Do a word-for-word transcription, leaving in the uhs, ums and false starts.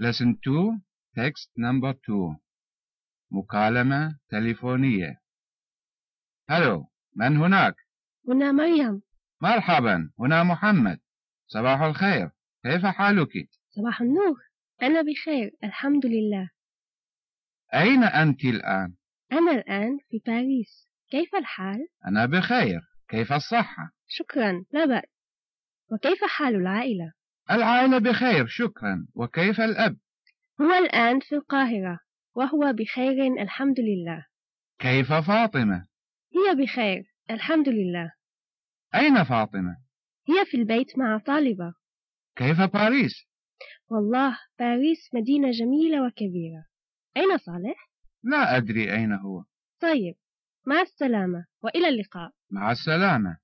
Lesson two, text number two. مكالمة تليفونية. هلو، من هناك؟ هنا مريم. مرحبا، هنا محمد. صباح الخير، كيف حالك؟ صباح النور، أنا بخير الحمد لله. أين أنت الآن؟ أنا الآن في باريس، كيف الحال؟ أنا بخير، كيف الصحة؟ شكرا، لا بأس. وكيف حال العائلة؟ العائلة بخير شكرا، وكيف الأب؟ هو الآن في القاهرة وهو بخير الحمد لله. كيف فاطمة؟ هي بخير الحمد لله. أين فاطمة؟ هي في البيت مع طالبة. كيف باريس؟ والله باريس مدينة جميلة وكبيرة. أين صالح؟ لا أدري أين هو. طيب، مع السلامة وإلى اللقاء. مع السلامة.